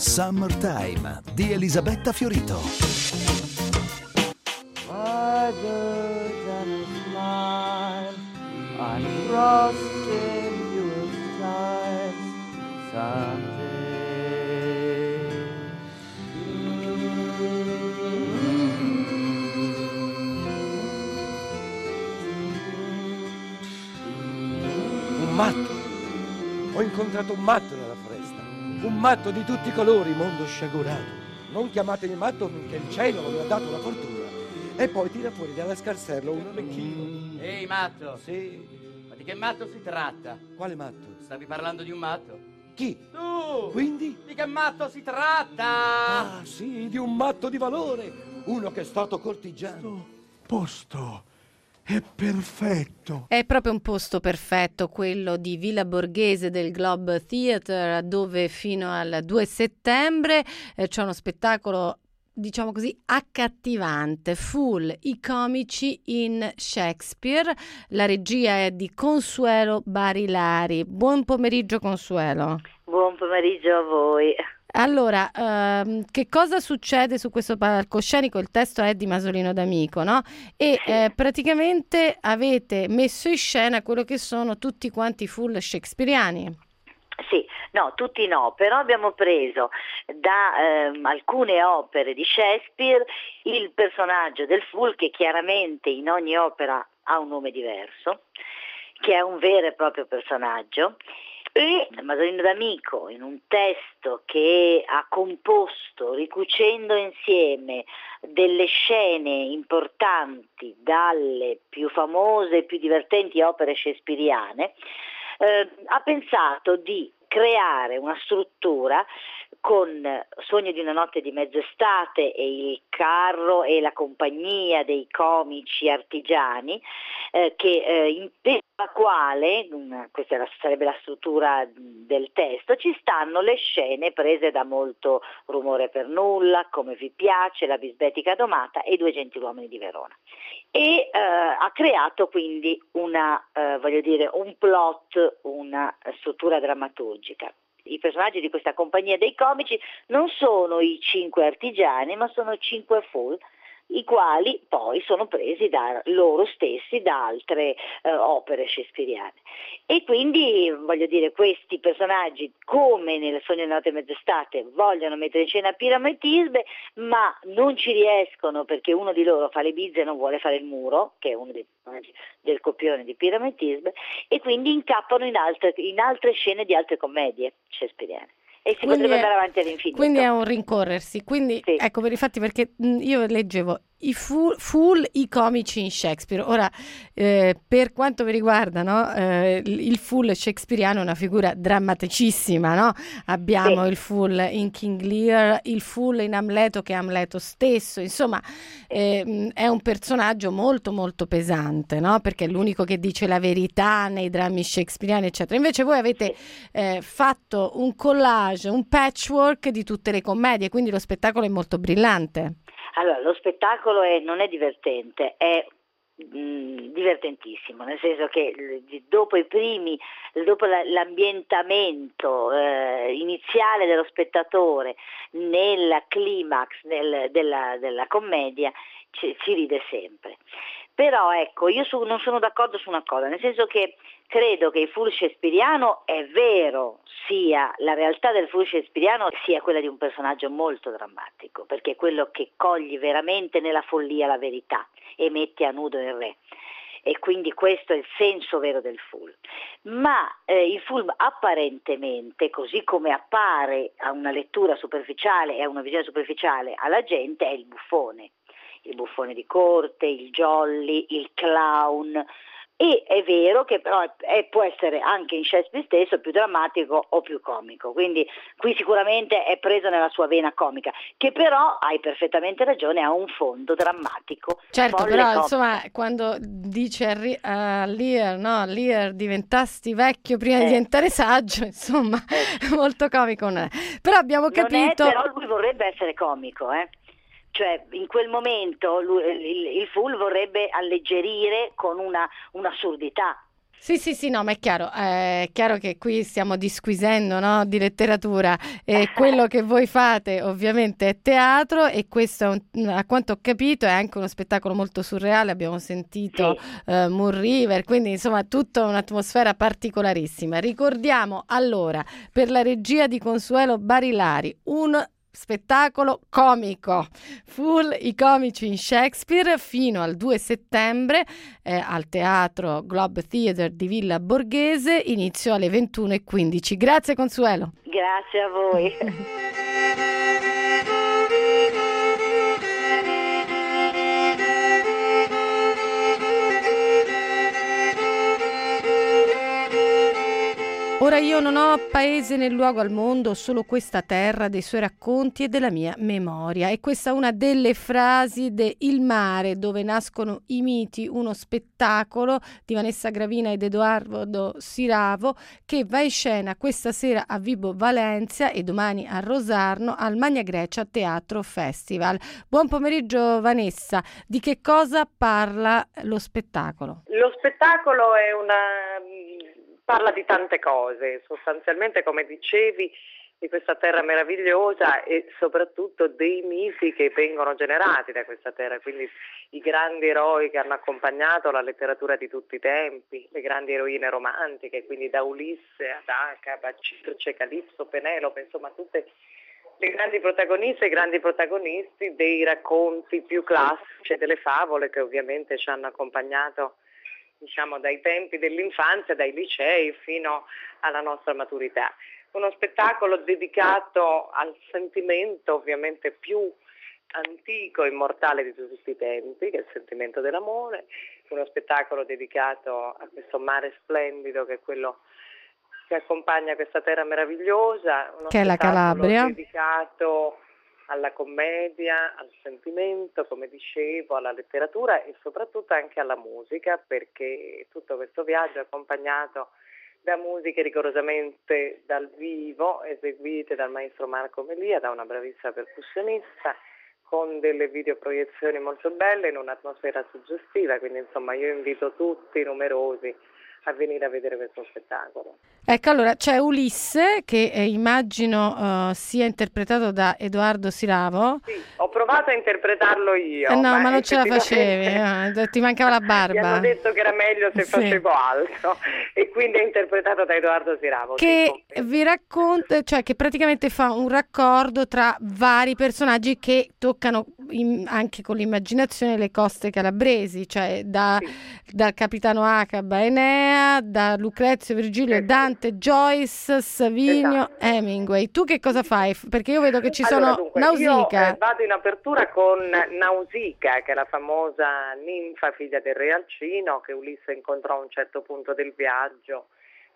Summertime di Elisabetta Fiorito. Words and a smile, I'm crossing you with stars someday. Un matto. Ho incontrato un matto nella foresta. Un matto di tutti i colori, mondo sciagurato. Non chiamatemi matto finché il cielo non mi ha dato la fortuna. E poi tira fuori dalla scarserla un orecchino. Ehi, matto! Sì. Ma di che matto si tratta? Quale matto? Stavi parlando di un matto? Chi? Tu! Quindi? Di che matto si tratta? Ah, sì, di un matto di valore. Uno che è stato cortigiano. Posto è perfetto. È proprio un posto perfetto quello di Villa Borghese del Globe Theatre, dove fino al 2 settembre c'è uno spettacolo, diciamo così, accattivante, full i comici in Shakespeare. La regia è di Consuelo Barilari. Buon pomeriggio, Consuelo. Buon pomeriggio a voi. Allora, che cosa succede su questo palcoscenico? Il testo è di Masolino D'Amico, no? E praticamente avete messo in scena quello che sono tutti quanti full shakespeariani. Sì, no, tutti no, però abbiamo preso da alcune opere di Shakespeare il personaggio del Fool, che chiaramente in ogni opera ha un nome diverso, che è un vero e proprio personaggio. E Masolino D'Amico, in un testo che ha composto ricucendo insieme delle scene importanti dalle più famose e più divertenti opere shakespeariane, ha pensato di creare una struttura con Sogno di una notte di mezz'estate e il carro e la compagnia dei comici artigiani, per la quale, questa sarebbe la struttura del testo, ci stanno le scene prese da Molto rumore per nulla, Come vi piace, La bisbetica domata e I due gentiluomini di Verona. E ha creato quindi un plot, una struttura drammaturgica. I personaggi di questa compagnia dei comici non sono i 5 artigiani, ma sono 5 fool, i quali poi sono presi da loro stessi da altre opere shakespeariane. E quindi, questi personaggi, come nel Sogno di notte e mezz'estate, vogliono mettere in scena Pirametisbe, ma non ci riescono perché uno di loro fa le bizze e non vuole fare il muro, che è uno dei personaggi del copione di Pirametisbe, e quindi incappano in altre scene di altre commedie shakespeariane. E si potrebbe andare avanti all'infinito. Quindi è un rincorrersi. Quindi, sì. Ecco, per i fatti, perché io leggevo i comici in Shakespeare. Ora, per quanto mi riguarda, no, il full shakespeariano è una figura drammaticissima, no? Abbiamo il full in King Lear, il full in Amleto, che è Amleto stesso. Insomma, è un personaggio molto molto pesante, no? Perché è l'unico che dice la verità nei drammi shakespeariani, eccetera. Invece voi avete fatto un collage, un patchwork di tutte le commedie, quindi lo spettacolo è molto brillante. Allora, lo spettacolo non è divertente, è divertentissimo, nel senso che dopo l'ambientamento iniziale dello spettatore nel climax della commedia ci ride sempre. Però ecco, io non sono d'accordo su una cosa, nel senso che credo che il full shakespeariano, è vero, sia la realtà del full shakespeariano sia quella di un personaggio molto drammatico, perché è quello che coglie veramente nella follia la verità e mette a nudo il re. E quindi questo è il senso vero del full. Ma il full apparentemente, così come appare a una lettura superficiale e a una visione superficiale alla gente, è il buffone di corte, il jolly, il clown. E è vero che però può essere anche in Shakespeare stesso più drammatico o più comico, quindi qui sicuramente è preso nella sua vena comica, che però, hai perfettamente ragione, ha un fondo drammatico. Certo, però comico. Insomma, quando dice a Lear, no, Lear, diventasti vecchio prima di diventare saggio, insomma, molto comico non è. Però abbiamo capito... Però lui vorrebbe essere comico, Cioè, in quel momento il Fool vorrebbe alleggerire con un'assurdità. Sì, no, ma è chiaro che qui stiamo disquisendo, no, di letteratura e quello che voi fate ovviamente è teatro e questo a quanto ho capito è anche uno spettacolo molto surreale, abbiamo sentito Moon River, quindi insomma tutta un'atmosfera particolarissima. Ricordiamo allora per la regia di Consuelo Barilari un spettacolo comico, Fool, i comici in Shakespeare, fino al 2 settembre al Teatro Globe Theatre di Villa Borghese, inizio alle 21:15. Grazie Consuelo. Grazie a voi. Ora io non ho paese né luogo al mondo, solo questa terra dei suoi racconti e della mia memoria. E questa è una delle frasi de Il mare dove nascono i miti, uno spettacolo di Vanessa Gravina ed Edoardo Siravo che va in scena questa sera a Vibo Valentia e domani a Rosarno al Magna Grecia Teatro Festival. Buon pomeriggio Vanessa, di che cosa parla lo spettacolo? Lo spettacolo parla di tante cose, sostanzialmente come dicevi di questa terra meravigliosa e soprattutto dei miti che vengono generati da questa terra, quindi i grandi eroi che hanno accompagnato la letteratura di tutti i tempi, le grandi eroine romantiche, quindi da Ulisse ad Acaba, Circe, Calipso, Penelope, insomma tutte le grandi protagoniste e i grandi protagonisti dei racconti più classici, delle favole che ovviamente ci hanno accompagnato diciamo dai tempi dell'infanzia, dai licei fino alla nostra maturità. Uno spettacolo dedicato al sentimento ovviamente più antico e immortale di tutti i tempi, che è il sentimento dell'amore, uno spettacolo dedicato a questo mare splendido che è quello che accompagna questa terra meravigliosa, uno che è la Calabria, dedicato alla commedia, al sentimento, come dicevo, alla letteratura e soprattutto anche alla musica, perché tutto questo viaggio è accompagnato da musiche rigorosamente dal vivo, eseguite dal maestro Marco Melia, da una bravissima percussionista, con delle videoproiezioni molto belle in un'atmosfera suggestiva, quindi insomma io invito tutti numerosi a venire a vedere questo spettacolo. Ecco, allora c'è Ulisse che immagino sia interpretato da Edoardo Siravo. Sì, ho provato a interpretarlo io. No, ma non ce la facevi, ti mancava la barba. Mi hanno detto che era meglio se facevo altro e quindi è interpretato da Edoardo Siravo. Che vi racconta, cioè che praticamente fa un raccordo tra vari personaggi che toccano anche con l'immaginazione le coste calabresi, cioè dal capitano Acaba Enea, da Lucrezio, Virgilio, Dante, Joyce, Savinio, Hemingway. Tu che cosa fai? Perché io vedo che ci sono dunque, Nausicaa. Io vado in apertura con Nausicaa, che è la famosa ninfa figlia del re Alcino che Ulisse incontrò a un certo punto del viaggio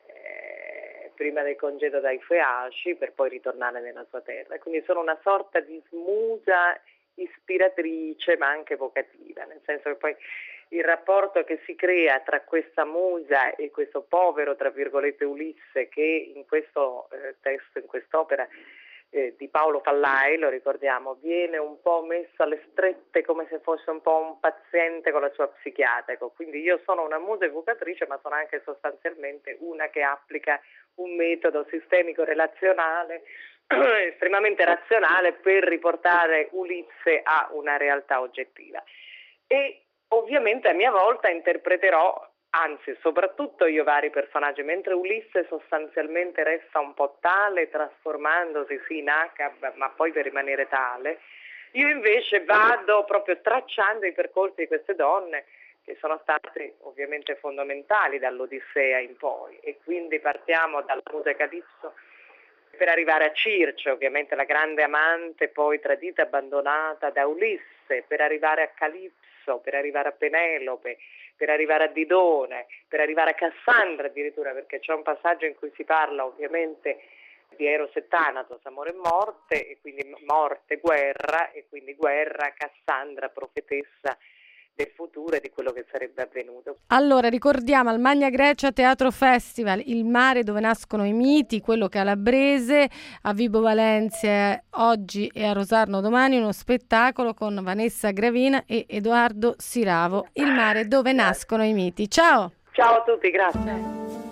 prima del congedo dai Feaci per poi ritornare nella sua terra. Quindi sono una sorta di smusa ispiratrice ma anche evocativa, nel senso che poi il rapporto che si crea tra questa musa e questo povero, tra virgolette, Ulisse che in questo testo, in quest'opera di Paolo Fallai, lo ricordiamo, viene un po' messo alle strette come se fosse un po' un paziente con la sua psichiatrico. Quindi io sono una musa evocatrice ma sono anche sostanzialmente una che applica un metodo sistemico relazionale estremamente razionale per riportare Ulisse a una realtà oggettiva. E ovviamente a mia volta interpreterò, anzi soprattutto io, vari personaggi, mentre Ulisse sostanzialmente resta un po' tale, trasformandosi sì in Acab, ma poi per rimanere tale, io invece vado proprio tracciando i percorsi di queste donne che sono state ovviamente fondamentali dall'Odissea in poi, e quindi partiamo dalla musa Calipso per arrivare a Circe, ovviamente la grande amante poi tradita e abbandonata da Ulisse, per arrivare a Calipso, per arrivare a Penelope, per arrivare a Didone, per arrivare a Cassandra addirittura, perché c'è un passaggio in cui si parla ovviamente di Eros e Thanatos, amore e morte, e quindi morte, guerra, e quindi guerra, Cassandra, profetessa del futuro e di quello che sarebbe avvenuto. Allora, ricordiamo al Magna Grecia Teatro Festival, il mare dove nascono i miti, quello calabrese, a Vibo Valentia oggi e a Rosarno domani, uno spettacolo con Vanessa Gravina e Edoardo Siravo, il mare dove nascono i miti. Ciao! Ciao a tutti, grazie.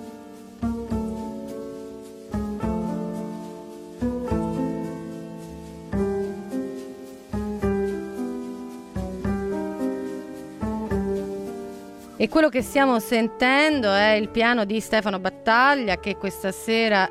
E quello che stiamo sentendo è il piano di Stefano Battaglia, che questa sera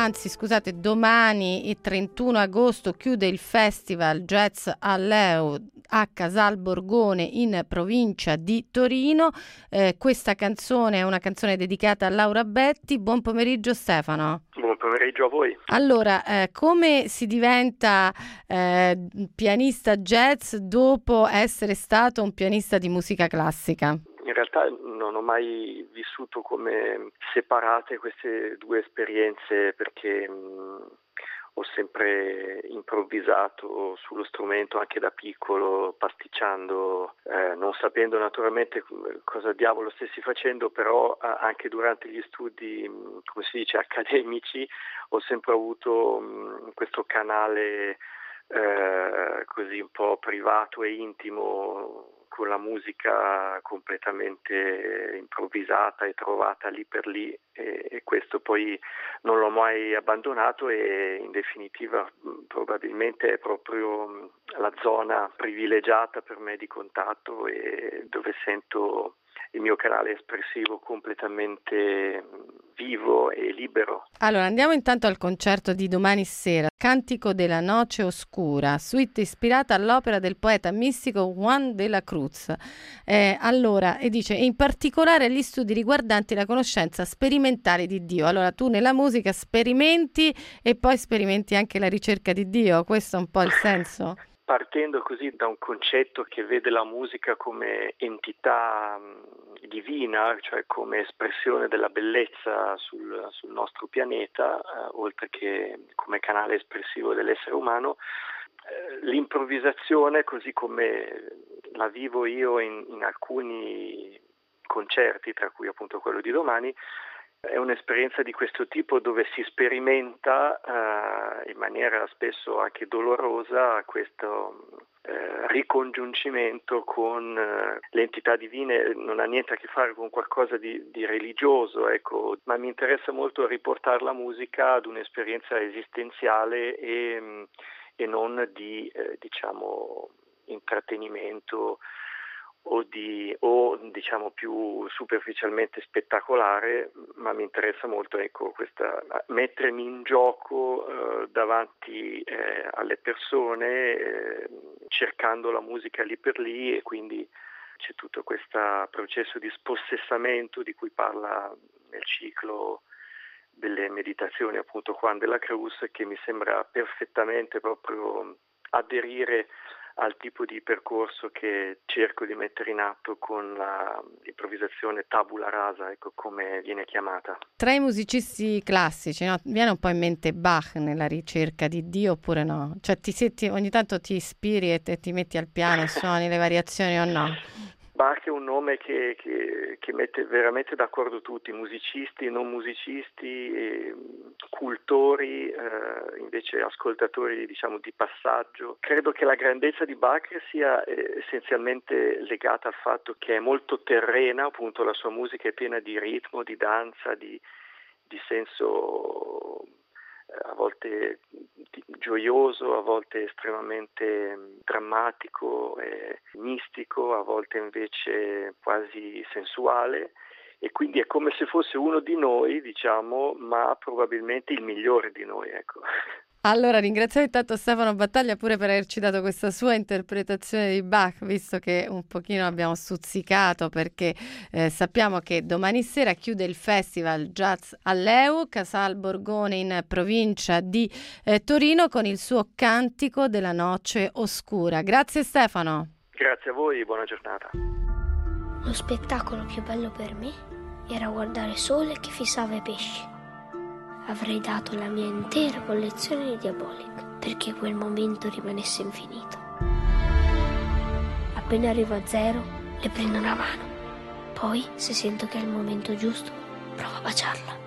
domani, il 31 agosto, chiude il Festival Jazz all'EU a Casal Borgone in provincia di Torino. Questa canzone è una canzone dedicata a Laura Betti. Buon pomeriggio Stefano. Buon pomeriggio a voi. Allora, come si diventa pianista jazz dopo essere stato un pianista di musica classica? In realtà non ho mai vissuto come separate queste due esperienze, perché ho sempre improvvisato sullo strumento anche da piccolo, pasticciando, non sapendo naturalmente cosa diavolo stessi facendo, però anche durante gli studi, come si dice, accademici, ho sempre avuto questo canale così un po' privato e intimo, con la musica completamente improvvisata e trovata lì per lì, e questo poi non l'ho mai abbandonato, e in definitiva probabilmente è proprio la zona privilegiata per me di contatto e dove sento il mio canale espressivo completamente vivo e libero. Allora, andiamo intanto al concerto di domani sera, Cantico della Noce Oscura, suite ispirata all'opera del poeta mistico Juan de la Cruz. E dice, in particolare gli studi riguardanti la conoscenza sperimentale di Dio. Allora, tu nella musica sperimenti e poi sperimenti anche la ricerca di Dio, questo è un po' il senso? Partendo così da un concetto che vede la musica come entità divina, cioè come espressione della bellezza sul nostro pianeta, oltre che come canale espressivo dell'essere umano, l'improvvisazione, così come la vivo io in alcuni concerti, tra cui appunto quello di domani, è un'esperienza di questo tipo dove si sperimenta in maniera spesso anche dolorosa questo ricongiungimento con le entità divine. Non ha niente a che fare con qualcosa di religioso, ecco, ma mi interessa molto riportare la musica ad un'esperienza esistenziale e non di diciamo intrattenimento o diciamo più superficialmente spettacolare, ma mi interessa molto, ecco, mettermi in gioco davanti alle persone, cercando la musica lì per lì, e quindi c'è tutto questo processo di spossessamento di cui parla nel ciclo delle meditazioni appunto Juan de la Cruz, che mi sembra perfettamente proprio aderire al tipo di percorso che cerco di mettere in atto con l'improvvisazione tabula rasa, ecco come viene chiamata. Tra i musicisti classici, no? Viene un po' in mente Bach nella ricerca di Dio oppure no? Cioè ogni tanto ti ispiri e ti metti al piano e suoni le variazioni o no? Bach è un nome che mette veramente d'accordo tutti, musicisti, non musicisti, cultori, invece ascoltatori diciamo di passaggio. Credo che la grandezza di Bach sia essenzialmente legata al fatto che è molto terrena, appunto la sua musica è piena di ritmo, di danza, di senso a volte gioioso, a volte estremamente drammatico e mistico, a volte invece quasi sensuale, e quindi è come se fosse uno di noi, diciamo, ma probabilmente il migliore di noi, ecco. Allora, ringraziamo intanto Stefano Battaglia pure per averci dato questa sua interpretazione di Bach, visto che un pochino abbiamo stuzzicato, perché sappiamo che domani sera chiude il Festival Jazz all'EU, Casal Borgone in provincia di Torino, con il suo Cantico della Noce Oscura. Grazie Stefano. Grazie a voi, buona giornata. Lo spettacolo più bello per me era guardare il sole che fissava i pesci. Avrei dato la mia intera collezione di Diabolic perché quel momento rimanesse infinito. Appena arrivo a 0, le prendo una mano. Poi, se sento che è il momento giusto, provo a baciarla.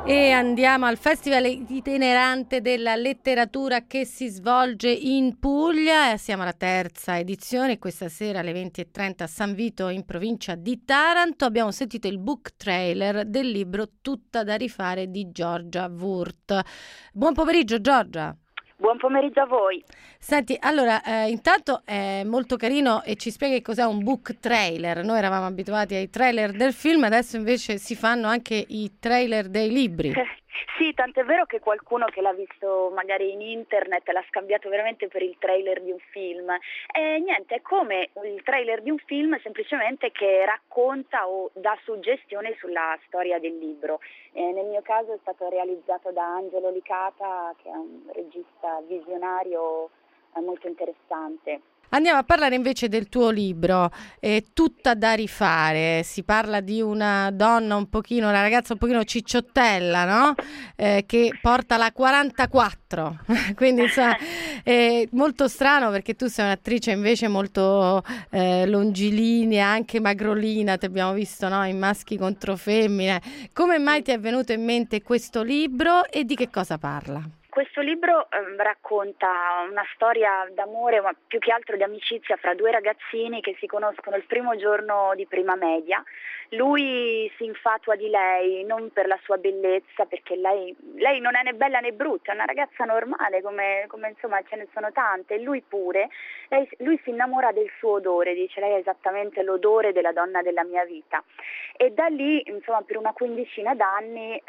E andiamo al Festival itinerante della letteratura che si svolge in Puglia. Siamo alla terza edizione, questa sera alle 20:30 a San Vito in provincia di Taranto. Abbiamo sentito il book trailer del libro Tutta da rifare di Giorgia Wurth. Buon pomeriggio Giorgia. Buon pomeriggio a voi. Senti, allora, intanto è molto carino e ci spieghi cos'è un book trailer. Noi eravamo abituati ai trailer del film, adesso invece si fanno anche i trailer dei libri. Sì, tant'è vero che qualcuno che l'ha visto magari in internet l'ha scambiato veramente per il trailer di un film. E niente, è come il trailer di un film semplicemente che racconta o dà suggestione sulla storia del libro. Nel mio caso è stato realizzato da Angelo Licata, che è un regista visionario molto interessante. Andiamo a parlare invece del tuo libro, Tutta da rifare. Si parla di una donna una ragazza un pochino cicciottella, no? Che porta la 44, quindi insomma è molto strano perché tu sei un'attrice invece molto longilinea, anche magrolina, ti abbiamo visto, no? In Maschi contro Femmine. Come mai ti è venuto in mente questo libro e di che cosa parla? Questo libro racconta una storia d'amore, ma più che altro di amicizia fra due ragazzini che si conoscono il primo giorno di prima media. Lui si infatua di lei, non per la sua bellezza, perché lei non è né bella né brutta, è una ragazza normale, come insomma ce ne sono tante, e lui pure. Lui si innamora del suo odore, dice lei è esattamente l'odore della donna della mia vita. E da lì, insomma, per una quindicina d'anni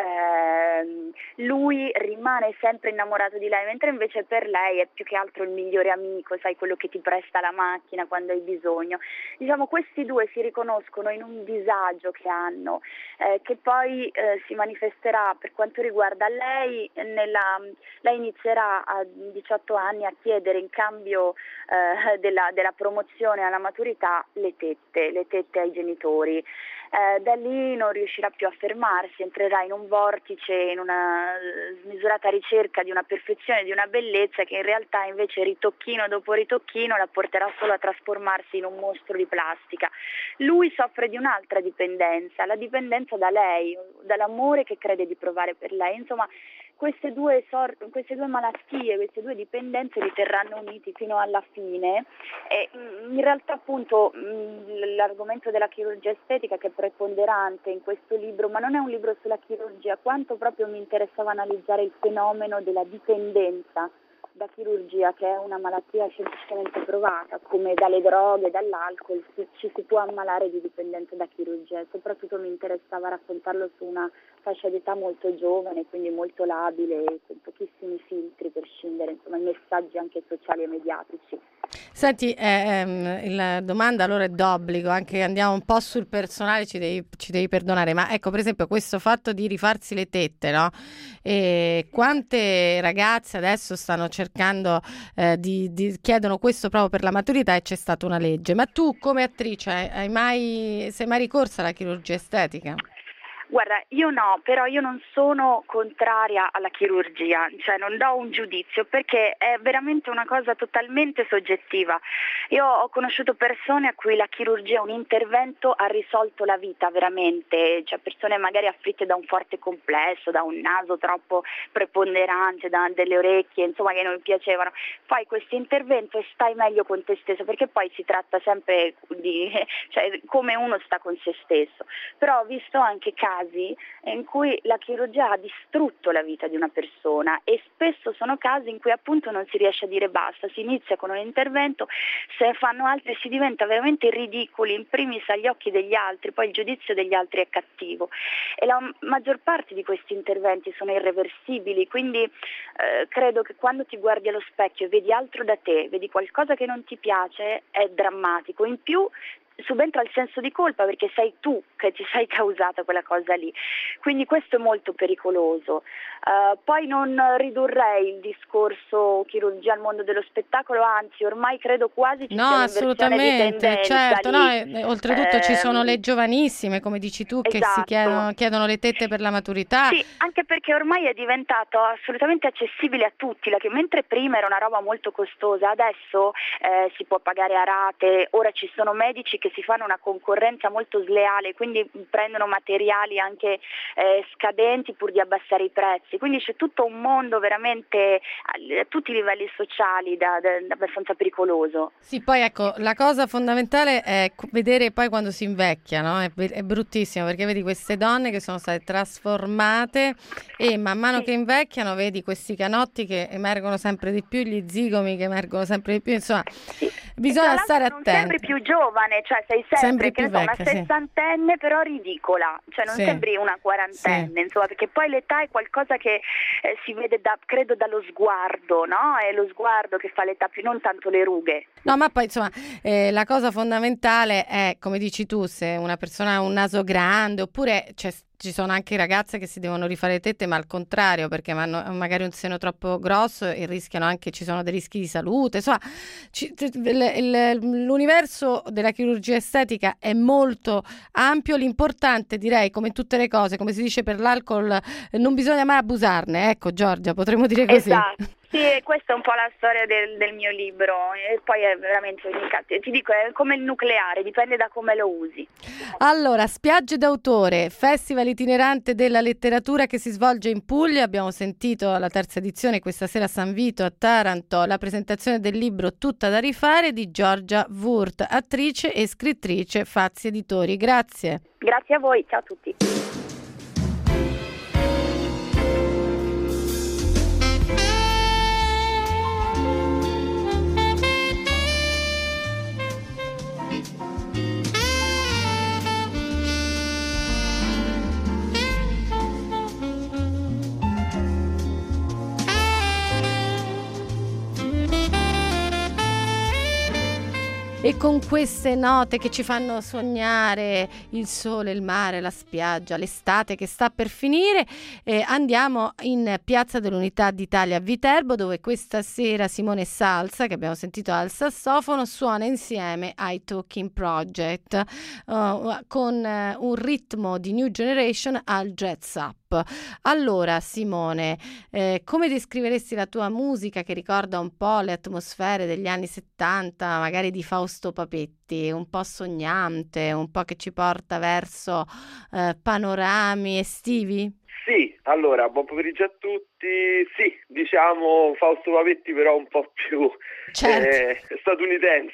lui rimane sempre innamorato di lei, mentre invece per lei è più che altro il migliore amico, sai, quello che ti presta la macchina quando hai bisogno. Diciamo, questi due si riconoscono in un disagio che hanno, che poi si manifesterà per quanto riguarda lei. Lei inizierà a 18 anni a chiedere in cambio della promozione alla maturità le tette ai genitori. Da lì non riuscirà più a fermarsi, entrerà in un vortice, in una smisurata ricerca di una perfezione, di una bellezza che in realtà invece ritocchino dopo ritocchino la porterà solo a trasformarsi in un mostro di plastica. Lui soffre di un'altra dipendenza, la dipendenza da lei, dall'amore che crede di provare per lei. Insomma, queste due malattie, queste due dipendenze li terranno uniti fino alla fine. E in realtà appunto l'argomento della chirurgia estetica, che è preponderante in questo libro, ma non è un libro sulla chirurgia, quanto proprio mi interessava analizzare il fenomeno della dipendenza da chirurgia, che è una malattia scientificamente provata, come dalle droghe, dall'alcol, ci si può ammalare di dipendenza da chirurgia. Soprattutto mi interessava raccontarlo su una fascia d'età molto giovane, quindi molto labile, con pochissimi filtri per scindere, insomma, i messaggi anche sociali e mediatici. Senti, la domanda allora è d'obbligo, anche andiamo un po' sul personale, ci devi perdonare, ma ecco, per esempio, questo fatto di rifarsi le tette, no? E quante ragazze adesso stanno cercando chiedono questo proprio per la maturità e c'è stata una legge. Ma tu come attrice sei mai ricorsa alla chirurgia estetica? Guarda, io no, però io non sono contraria alla chirurgia, cioè non do un giudizio perché è veramente una cosa totalmente soggettiva. Io ho conosciuto persone a cui la chirurgia, un intervento, ha risolto la vita veramente, cioè persone magari afflitte da un forte complesso, da un naso troppo preponderante, da delle orecchie, insomma, che non piacevano. Fai questo intervento e stai meglio con te stesso, perché poi si tratta sempre di come uno sta con se stesso. Però ho visto anche casi in cui la chirurgia ha distrutto la vita di una persona, e spesso sono casi in cui appunto non si riesce a dire basta, si inizia con un intervento, se fanno altri si diventa veramente ridicoli, in primis agli occhi degli altri, poi il giudizio degli altri è cattivo, e la maggior parte di questi interventi sono irreversibili, quindi credo che quando ti guardi allo specchio e vedi altro da te, vedi qualcosa che non ti piace, è drammatico. In più subentra il senso di colpa perché sei tu che ti sei causata quella cosa lì, quindi questo è molto pericoloso. Poi non ridurrei il discorso chirurgia al mondo dello spettacolo, anzi ormai credo quasi ci sia un'inversione di tendenza, certo, oltretutto ci sono le giovanissime, come dici tu, che esatto, si chiedono le tette per la maturità. Sì, anche perché ormai è diventato assolutamente accessibile a tutti, mentre prima era una roba molto costosa, adesso si può pagare a rate, ora ci sono medici che che si fanno una concorrenza molto sleale, quindi prendono materiali anche scadenti pur di abbassare i prezzi, quindi c'è tutto un mondo veramente a tutti i livelli sociali abbastanza pericoloso. Sì, poi ecco, la cosa fondamentale è vedere poi quando si invecchia, no? È bruttissimo, perché vedi queste donne che sono state trasformate e man mano che invecchiano vedi questi canotti che emergono sempre di più, gli zigomi che emergono sempre di più, insomma, bisogna stare attenti. Non sembri più giovane, cioè sei sempre più una vecchia, sessantenne però ridicola, cioè non sembri una quarantenne, insomma, perché poi l'età è qualcosa che si vede credo dallo sguardo, no? È lo sguardo che fa l'età, più non tanto le rughe. No, ma poi insomma la cosa fondamentale è, come dici tu, se una persona ha un naso grande, oppure ci sono anche ragazze che si devono rifare le tette, ma al contrario, perché hanno magari un seno troppo grosso e rischiano anche, ci sono dei rischi di salute. Insomma, l'universo della chirurgia estetica è molto ampio. L'importante, direi, come in tutte le cose, come si dice per l'alcol, non bisogna mai abusarne. Ecco, Giorgia, potremmo dire così. Esatto. Sì, questa è un po' la storia del mio libro, e poi è veramente ti dico, è come il nucleare, dipende da come lo usi. Allora, Spiagge d'autore, festival itinerante della letteratura che si svolge in Puglia. Abbiamo sentito la terza edizione questa sera a San Vito, a Taranto, la presentazione del libro Tutta da rifare di Giorgia Wurth, attrice e scrittrice, Fazzi Editori. Grazie. Grazie a voi, ciao a tutti. E con queste note che ci fanno sognare il sole, il mare, la spiaggia, l'estate che sta per finire, andiamo in Piazza dell'Unità d'Italia a Viterbo, dove questa sera Simone Salsa, che abbiamo sentito al sassofono, suona insieme ai Talking Project con un ritmo di New Generation al jazz up. Allora Simone, come descriveresti la tua musica che ricorda un po' le atmosfere degli anni 70, magari di Fausto Papetti, un po' sognante, un po' che ci porta verso panorami estivi? Sì, allora, buon pomeriggio a tutti. Sì, diciamo Fausto Papetti però un po' più statunitense,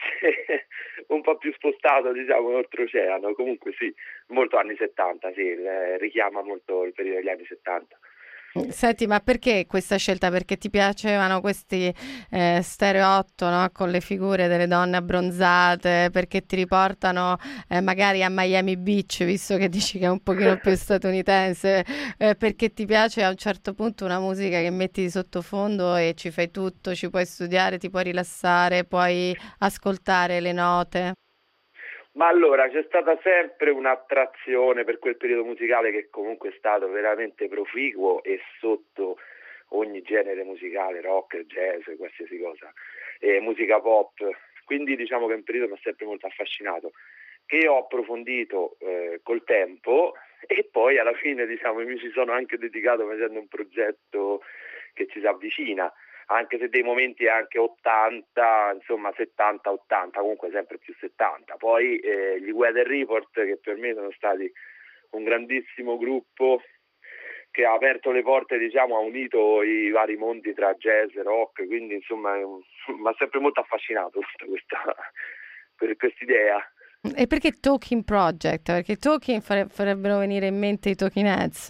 un po' più spostato, diciamo, oltreoceano. Comunque sì, molto anni 70, sì, richiama molto il periodo degli anni 70. Senti, ma perché questa scelta? Perché ti piacevano questi stereotto, no? Con le figure delle donne abbronzate, perché ti riportano magari a Miami Beach, visto che dici che è un pochino più statunitense, perché ti piace a un certo punto una musica che metti di sottofondo e ci fai tutto, ci puoi studiare, ti puoi rilassare, puoi ascoltare le note? Ma allora c'è stata sempre un'attrazione per quel periodo musicale che comunque è stato veramente proficuo e sotto ogni genere musicale, rock, jazz, qualsiasi cosa, musica pop, quindi diciamo che è un periodo mi ha sempre molto affascinato, che ho approfondito col tempo e poi alla fine diciamo mi ci sono anche dedicato facendo un progetto che ci si avvicina, anche se dei momenti anche 80, insomma 70-80, comunque sempre più 70. Poi gli Weather Report, che per me sono stati un grandissimo gruppo che ha aperto le porte, diciamo, ha unito i vari mondi tra jazz e rock, quindi insomma mi ha sempre molto affascinato tutta quest'idea. E perché Talking Project? Perché Talking farebbero venire in mente i Talking Heads?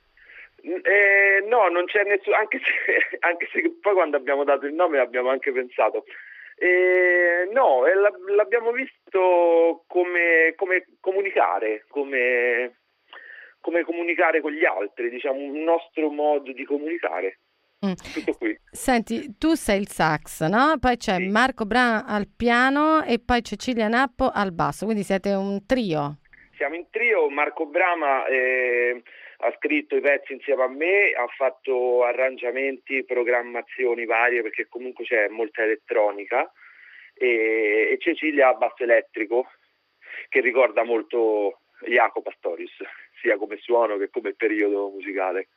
No, non c'è nessuno, anche se poi quando abbiamo dato il nome abbiamo anche pensato. No, l'abbiamo visto come comunicare, come comunicare con gli altri, diciamo, un nostro modo di comunicare. Tutto qui. Senti, tu sei il sax, no? Poi c'è Marco Bra al piano e poi Cecilia Nappo al basso, quindi siete un trio. Siamo in trio, Marco Brama ha scritto i pezzi insieme a me, ha fatto arrangiamenti, programmazioni varie perché comunque c'è molta elettronica e Cecilia basso elettrico che ricorda molto Jaco Pastorius, sia come suono che come periodo musicale.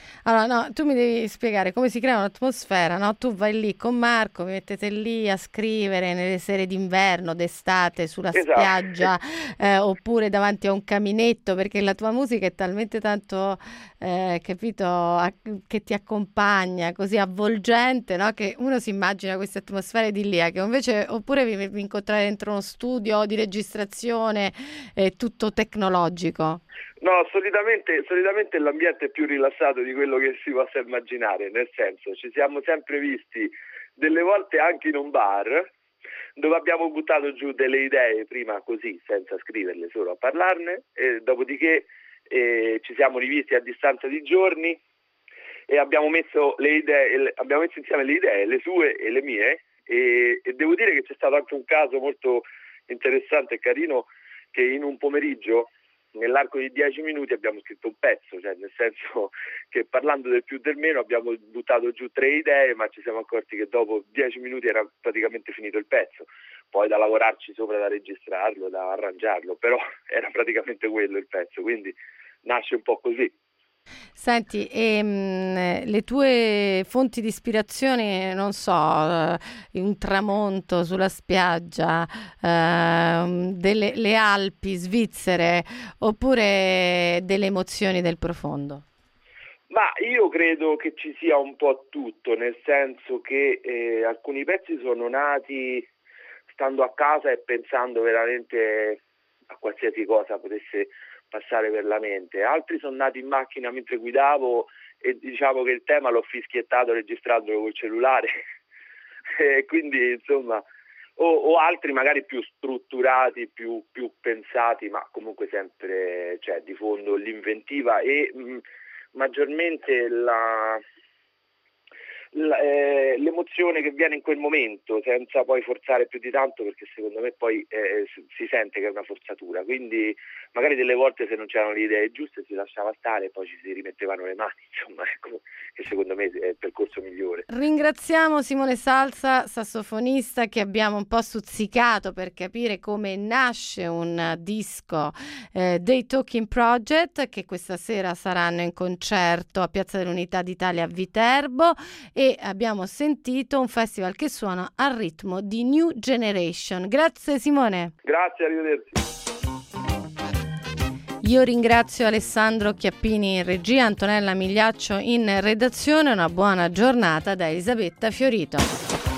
Allora, no, tu mi devi spiegare come si crea un'atmosfera, no? Tu vai lì con Marco, vi mettete lì a scrivere nelle sere d'inverno, d'estate, sulla spiaggia, oppure davanti a un caminetto, perché la tua musica è talmente tanto, capito, che ti accompagna, così avvolgente, no? Che uno si immagina queste atmosfere idilliache, invece, oppure vi incontrate dentro uno studio di registrazione, tutto tecnologico. No, solitamente l'ambiente è più rilassato di quello che si possa immaginare, nel senso, ci siamo sempre visti delle volte anche in un bar dove abbiamo buttato giù delle idee prima così, senza scriverle, solo a parlarne, e dopodiché ci siamo rivisti a distanza di giorni e abbiamo messo insieme le idee, le sue e le mie, e devo dire che c'è stato anche un caso molto interessante e carino, che in un pomeriggio, nell'arco di 10 minuti abbiamo scritto un pezzo, cioè nel senso che parlando del più del meno abbiamo buttato giù 3 idee, ma ci siamo accorti che dopo 10 minuti era praticamente finito il pezzo, poi da lavorarci sopra, da registrarlo, da arrangiarlo, però era praticamente quello il pezzo, quindi nasce un po' così. Senti, le tue fonti di ispirazione, non so, un tramonto sulla spiaggia, le Alpi svizzere, oppure delle emozioni del profondo? Ma io credo che ci sia un po' tutto, nel senso che alcuni pezzi sono nati stando a casa e pensando veramente a qualsiasi cosa potesse passare per la mente, altri sono nati in macchina mentre guidavo e diciamo che il tema l'ho fischiettato registrandolo col cellulare e quindi insomma, o altri magari più strutturati, più pensati, ma comunque sempre di fondo l'inventiva e maggiormente l'emozione che viene in quel momento, senza poi forzare più di tanto, perché secondo me poi si sente che è una forzatura, quindi magari delle volte se non c'erano le idee giuste si lasciava stare e poi ci si rimettevano le mani, insomma, ecco, che secondo me è il percorso migliore. Ringraziamo Simone Salza, sassofonista, che abbiamo un po' stuzzicato per capire come nasce un disco dei Talking Project, che questa sera saranno in concerto a Piazza dell'Unità d'Italia a Viterbo, e abbiamo sentito un festival che suona al ritmo di New Generation. Grazie Simone. Grazie, arrivederci. Io ringrazio Alessandro Chiappini in regia, Antonella Migliaccio in redazione. Una buona giornata da Elisabetta Fiorito.